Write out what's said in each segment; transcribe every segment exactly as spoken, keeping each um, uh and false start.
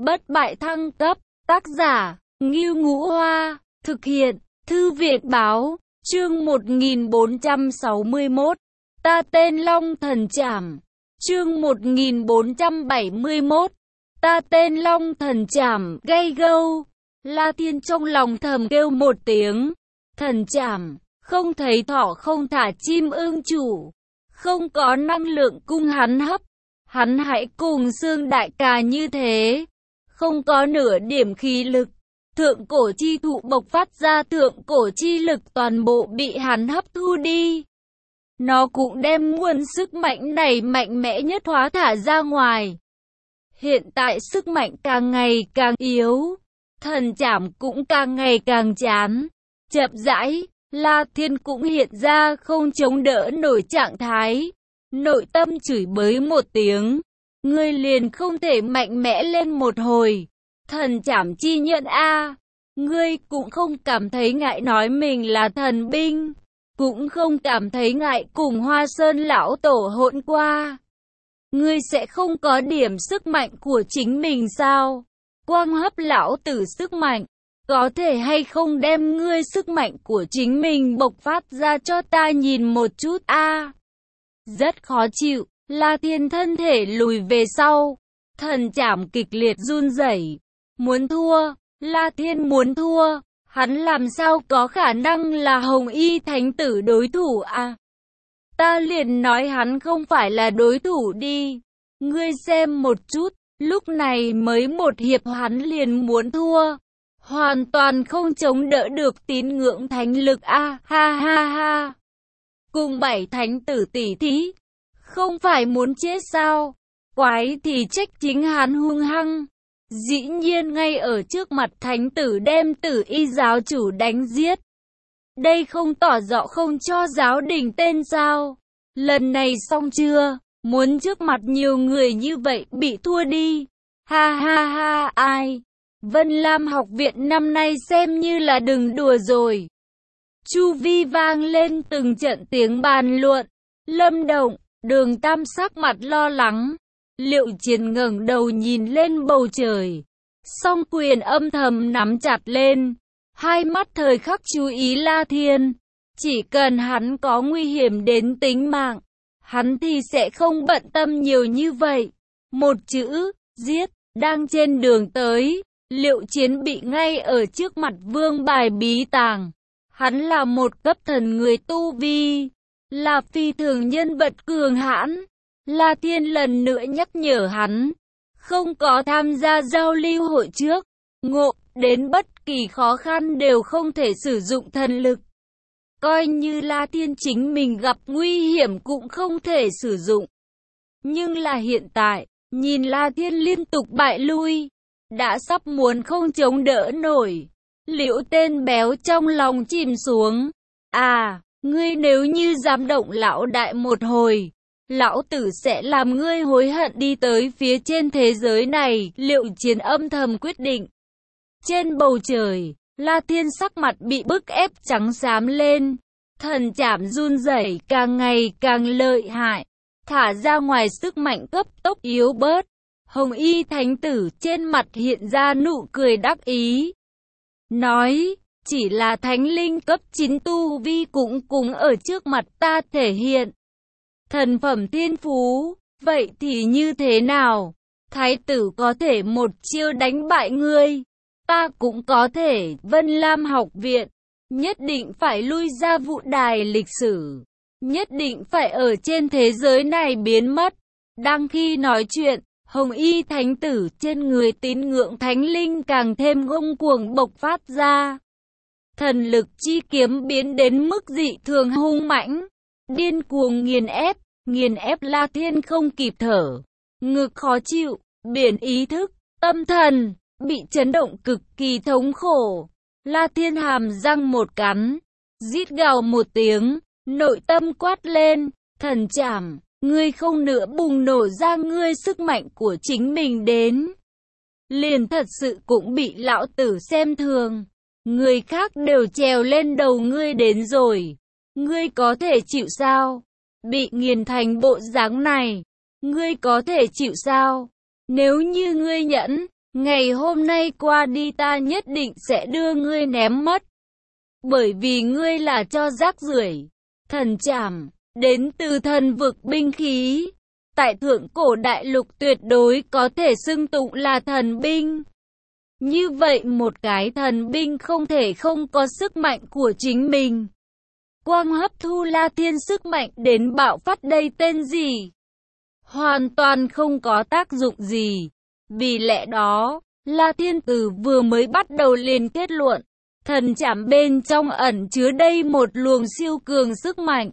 Bất bại thăng cấp, tác giả, Ngưu Ngũ Hoa, thực hiện, Thư viện Báo, chương một nghìn bốn trăm sáu mươi mốt, ta tên Long Thần Trảm, chương một nghìn bốn trăm bảy mươi mốt, ta tên Long Thần Trảm, gay gâu, La Thiên trong lòng thầm kêu một tiếng, thần trảm, không thấy thỏ không thả chim ưng chủ, không có năng lượng cung hắn hấp, hắn hãy cùng Xương Đại Ca như thế, không có nửa điểm khí lực, thượng cổ chi thụ bộc phát ra thượng cổ chi lực toàn bộ bị hắn hấp thu đi. Nó cũng đem nguồn sức mạnh này mạnh mẽ nhất hóa thả ra ngoài. Hiện tại sức mạnh càng ngày càng yếu, thần trảm cũng càng ngày càng chán. Chậm rãi, La Thiên cũng hiện ra không chống đỡ nổi trạng thái. Nội tâm chửi bới một tiếng, ngươi liền không thể mạnh mẽ lên một hồi. Thần trảm chi nhận a, ngươi cũng không cảm thấy ngại nói mình là thần binh, cũng không cảm thấy ngại cùng Hoa Sơn lão tổ hỗn qua. Ngươi sẽ không có điểm sức mạnh của chính mình sao? Quang hấp lão tử sức mạnh, có thể hay không đem ngươi sức mạnh của chính mình bộc phát ra cho ta nhìn một chút a? À, rất khó chịu, La Thiên thân thể lùi về sau, thần trảm kịch liệt run rẩy, muốn thua, La Thiên muốn thua, hắn làm sao có khả năng là Hồng Y Thánh Tử đối thủ à? Ta liền nói hắn không phải là đối thủ đi, ngươi xem một chút, lúc này mới một hiệp hắn liền muốn thua, hoàn toàn không chống đỡ được tín ngưỡng thánh lực a, à, ha ha ha. Cùng bảy thánh tử tỷ thí, không phải muốn chết sao? Quái thì trách chính hắn hung hăng. Dĩ nhiên ngay ở trước mặt thánh tử đem Tử Y giáo chủ đánh giết. Đây không tỏ rõ không cho giáo đình tên sao? Lần này xong chưa? Muốn trước mặt nhiều người như vậy bị thua đi. Ha ha ha, ai? Vân Lam học viện năm nay xem như là đừng đùa rồi. Chu vi vang lên từng trận tiếng bàn luận. Lâm Động, Đường Tam sắc mặt lo lắng. Liệu Chiến ngẩng đầu nhìn lên bầu trời, song quyền âm thầm nắm chặt lên, hai mắt thời khắc chú ý La Thiên. Chỉ cần hắn có nguy hiểm đến tính mạng, hắn thì sẽ không bận tâm nhiều như vậy. Một chữ, giết, đang trên đường tới, Liệu Chiến bị ngay ở trước mặt vương bài bí tàng. Hắn là một cấp thần người tu vi, là phi thường nhân vật cường hãn. La Thiên lần nữa nhắc nhở hắn, không có tham gia giao lưu hội trước, ngộ, đến bất kỳ khó khăn đều không thể sử dụng thần lực. Coi như La Thiên chính mình gặp nguy hiểm cũng không thể sử dụng. Nhưng là hiện tại, nhìn La Thiên liên tục bại lui, đã sắp muốn không chống đỡ nổi. Liễu tên béo trong lòng chìm xuống. À, ngươi nếu như dám động lão đại một hồi, lão tử sẽ làm ngươi hối hận đi tới phía trên thế giới này. Liệu Chiến âm thầm quyết định. Trên bầu trời, La Thiên sắc mặt bị bức ép trắng xám lên. Thần trảm run rẩy càng ngày càng lợi hại, thả ra ngoài sức mạnh cấp tốc yếu bớt. Hồng Y Thánh Tử trên mặt hiện ra nụ cười đắc ý, nói, chỉ là thánh linh cấp chín tu vi cũng cùng ở trước mặt ta thể hiện thần phẩm thiên phú, vậy thì như thế nào? Thái tử có thể một chiêu đánh bại ngươi, ta cũng có thể. Vân Lam học viện nhất định phải lui ra vụ đài lịch sử, nhất định phải ở trên thế giới này biến mất. Đang khi nói chuyện, Hồng Y Thánh Tử trên người tín ngưỡng thánh linh càng thêm ngông cuồng bộc phát ra. Thần lực chi kiếm biến đến mức dị thường hung mãnh, điên cuồng nghiền ép, nghiền ép La Thiên không kịp thở, ngực khó chịu, biển ý thức, tâm thần, bị chấn động cực kỳ thống khổ. La Thiên hàm răng một cắn, rít gào một tiếng, nội tâm quát lên, thần trảm, ngươi không nữa bùng nổ ra ngươi sức mạnh của chính mình đến, liền thật sự cũng bị lão tử xem thường. Người khác đều trèo lên đầu ngươi đến rồi, ngươi có thể chịu sao? Bị nghiền thành bộ dáng này, ngươi có thể chịu sao? Nếu như ngươi nhẫn, Ngày hôm nay qua đi ta nhất định sẽ đưa ngươi ném mất. Bởi vì ngươi là cho rác rưởi. Thần trảm, đến từ thần vực binh khí. Tại thượng cổ đại lục tuyệt đối có thể xưng tụng là thần binh. Như vậy một cái thần binh không thể không có sức mạnh của chính mình. Quang hấp thu La Thiên sức mạnh đến bạo phát đây tên gì? Hoàn toàn không có tác dụng gì. Vì lẽ đó, La Thiên từ vừa mới bắt đầu liền kết luận, thần trảm bên trong ẩn chứa đây một luồng siêu cường sức mạnh.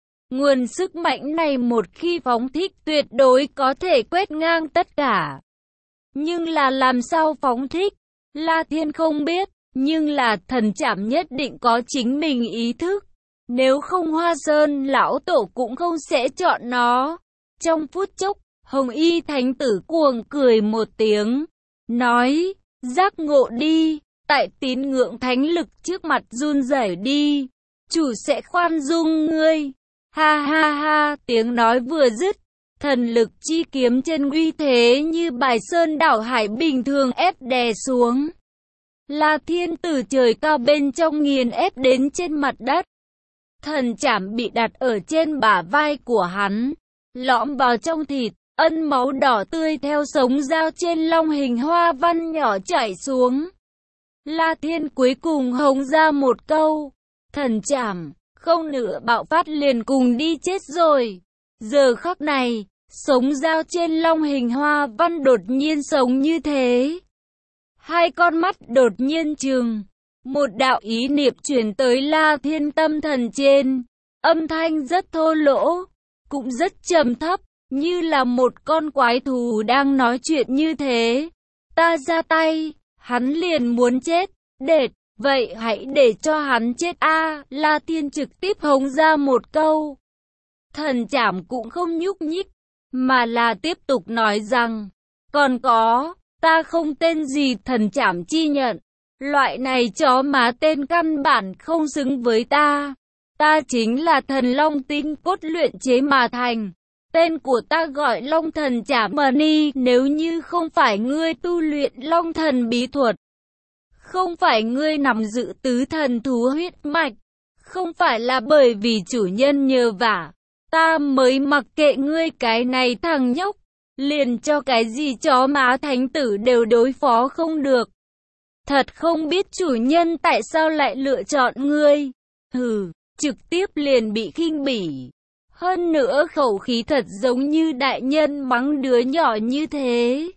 Nguồn sức mạnh này một khi phóng thích tuyệt đối có thể quét ngang tất cả. Nhưng là làm sao phóng thích? La Thiên không biết, nhưng là thần trảm nhất định có chính mình ý thức. Nếu không Hoa Sơn lão tổ cũng không sẽ chọn nó. Trong phút chốc, Hồng Y Thánh Tử cuồng cười một tiếng, nói, giác ngộ đi, tại tín ngưỡng thánh lực trước mặt run rẩy đi, chủ sẽ khoan dung ngươi. Ha ha ha, tiếng nói vừa dứt, thần lực chi kiếm trên uy thế như bài sơn đảo hải bình thường ép đè xuống. La Thiên từ trời cao bên trong nghiền ép đến trên mặt đất. Thần trảm bị đặt ở trên bả vai của hắn, lõm vào trong thịt, ân máu đỏ tươi theo sống dao trên long hình hoa văn nhỏ chảy xuống. La Thiên cuối cùng hống ra một câu, thần trảm, không nữa bạo phát liền cùng đi chết rồi. Giờ khắc này, sống dao trên long hình hoa văn đột nhiên sống như thế. Hai con mắt đột nhiên trừng, một đạo ý niệm truyền tới La Thiên tâm thần trên, âm thanh rất thô lỗ, cũng rất trầm thấp, như là một con quái thú đang nói chuyện như thế. Ta ra tay, hắn liền muốn chết, đệt, vậy hãy để cho hắn chết a. La Thiên trực tiếp hống ra một câu. Thần trảm cũng không nhúc nhích, mà là tiếp tục nói rằng, còn có, ta không tên gì thần trảm chi nhận. Loại này chó má tên căn bản không xứng với ta. Ta chính là thần long tinh cốt luyện chế mà thành. Tên của ta gọi Long Thần Trảm Mani. Nếu như không phải ngươi tu luyện Long Thần bí thuật, không phải ngươi nắm giữ tứ thần thú huyết mạch, không phải là bởi vì chủ nhân nhờ vả, ta mới mặc kệ ngươi cái này thằng nhóc, liền cho cái gì chó má thánh tử đều đối phó không được. Thật không biết chủ nhân tại sao lại lựa chọn ngươi. Hừ, trực tiếp liền bị khinh bỉ. Hơn nữa khẩu khí thật giống như đại nhân mắng đứa nhỏ như thế.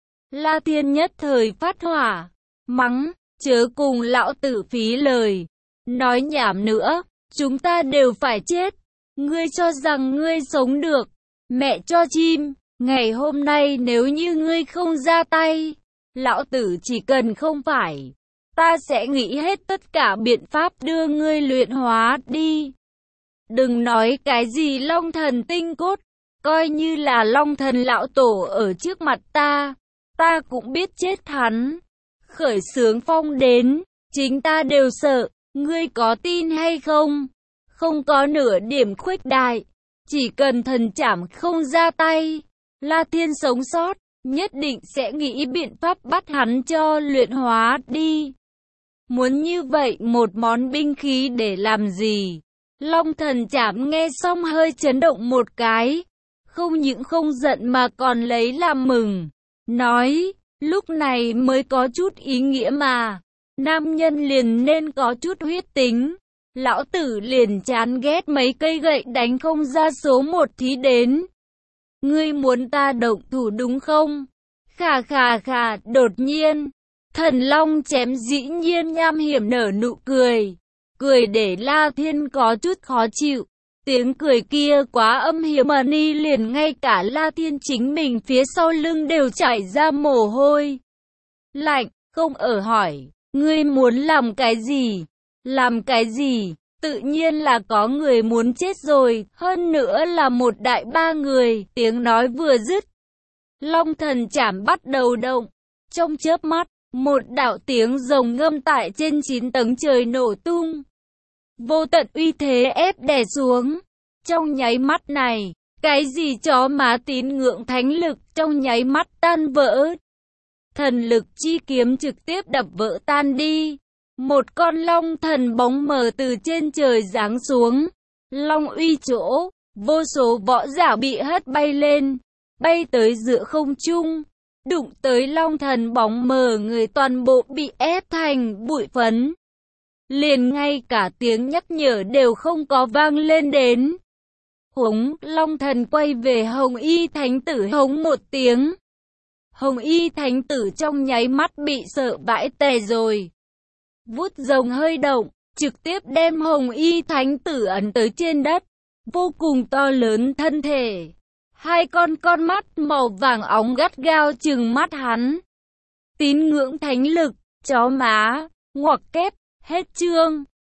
La Thiên nhất thời phát hỏa, mắng, chớ cùng lão tử phí lời. Nói nhảm nữa, chúng ta đều phải chết. Ngươi cho rằng ngươi sống được. Mẹ cho chim, ngày hôm nay nếu như ngươi không ra tay, lão tử chỉ cần không phải, ta sẽ nghĩ hết tất cả biện pháp đưa ngươi luyện hóa đi. Đừng nói cái gì Long Thần tinh cốt, coi như là Long Thần lão tổ ở trước mặt ta, ta cũng biết chết hắn. Khởi xướng phong đến, chính ta đều sợ, ngươi có tin hay không? Không có nửa điểm khuếch đại, chỉ cần thần trảm không ra tay, La Thiên sống sót, nhất định sẽ nghĩ biện pháp bắt hắn cho luyện hóa đi. Muốn như vậy một món binh khí để làm gì? Long Thần Trảm nghe xong hơi chấn động một cái, không những không giận mà còn lấy làm mừng, nói, lúc này mới có chút ý nghĩa mà, nam nhân liền nên có chút huyết tính, lão tử liền chán ghét mấy cây gậy đánh không ra số một thí đến. Ngươi muốn ta động thủ đúng không? Khà khà khà, đột nhiên, thần long chém dĩ nhiên nham hiểm nở nụ cười. Cười để La Thiên có chút khó chịu. Tiếng cười kia quá âm hiểm mà ni liền ngay cả La Thiên chính mình phía sau lưng đều chảy ra mồ hôi lạnh, không ở hỏi, ngươi muốn làm cái gì? Làm cái gì? Tự nhiên là có người muốn chết rồi, hơn nữa là một đại ba người. Tiếng nói vừa dứt, Long Thần Trảm bắt đầu động. Trong chớp mắt, một đạo tiếng rồng ngâm tại trên chín tầng trời nổ tung. Vô tận uy thế ép đè xuống. Trong nháy mắt này, cái gì chó má tín ngưỡng thánh lực trong nháy mắt tan vỡ. thần lực chi kiếm trực tiếp đập vỡ tan đi. Một con long thần bóng mờ từ trên trời giáng xuống. Long uy chỗ, vô số võ giả bị hất bay lên, bay tới giữa không trung. Đụng tới long thần bóng mờ, người toàn bộ bị ép thành bụi phấn. Liền ngay cả tiếng nhắc nhở đều không có vang lên đến. Hống, long thần quay về Hồng Y Thánh Tử hống một tiếng. Hồng Y Thánh Tử trong nháy mắt bị sợ vãi tè rồi. Vút rồng hơi động, trực tiếp đem Hồng Y Thánh Tử ấn tới trên đất. Vô cùng to lớn thân thể. Hai con con mắt màu vàng óng gắt gao trừng mắt hắn. Tín ngưỡng thánh lực, chó má, ngoặc kép, hết chương.